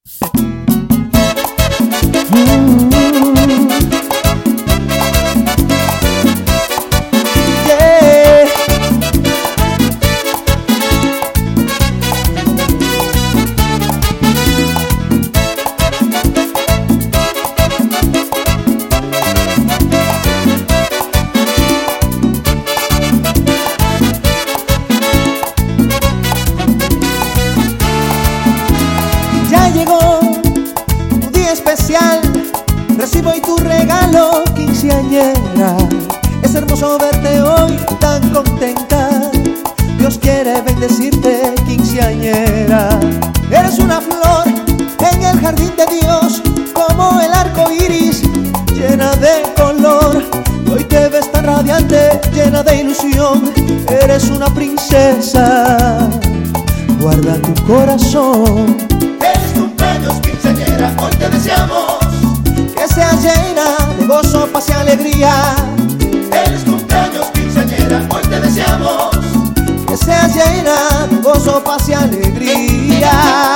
Recibo hoy tu regalo, quinceañera. Es hermoso verte hoy tan contenta. Dios quiere bendecirte, quinceañera. Eres una flor en el jardín de Dios, como el arco iris, llena de color. Y hoy te ves tan radiante, llena de ilusión. Eres una princesa, guarda tu corazón. Feliz cumpleaños, quinceañera, hoy te deseamos que sea llena de gozo, paz y alegría. Feliz cumpleaños, quinceañera, hoy te deseamos que sea llena de gozo, paz y alegría.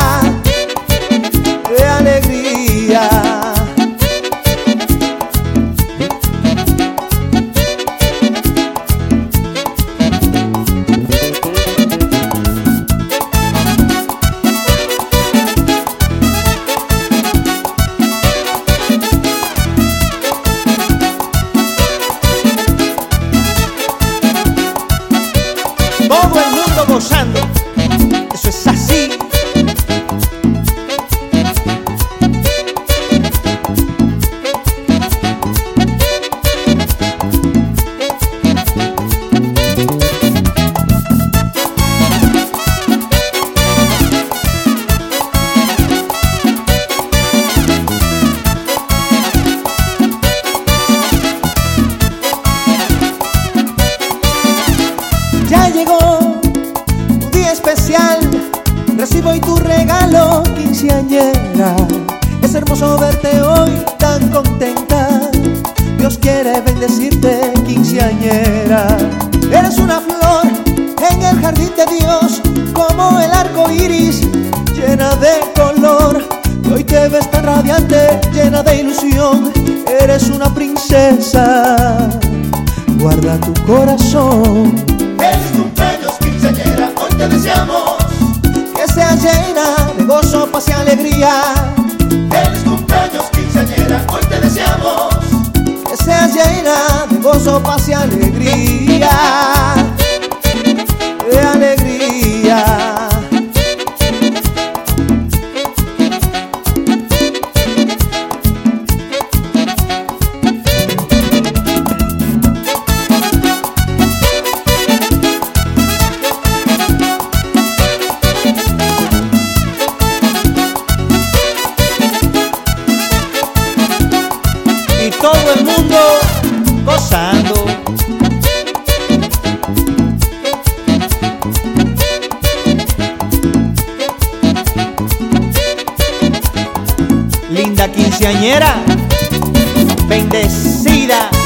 De alegría. Todo el mundo gozando, eso es así. Ya llegó tu día especial, recibo hoy tu regalo, quinceañera. Es hermoso verte hoy tan contenta. Dios quiere bendecirte, quinceañera. Eres una flor en el jardín de Dios, como el arco iris, llena de color. Y hoy te ves tan radiante, llena de ilusión. Eres una princesa, guarda tu corazón. Feliz cumpleaños, quinceañera, hoy te deseamos que sea llena de gozo, paz y alegría. Feliz cumpleaños, quinceañera, hoy te deseamos que sea llena de gozo, paz y alegría. De alegría. Y todo el mundo gozando. Linda quinceañera, bendecida.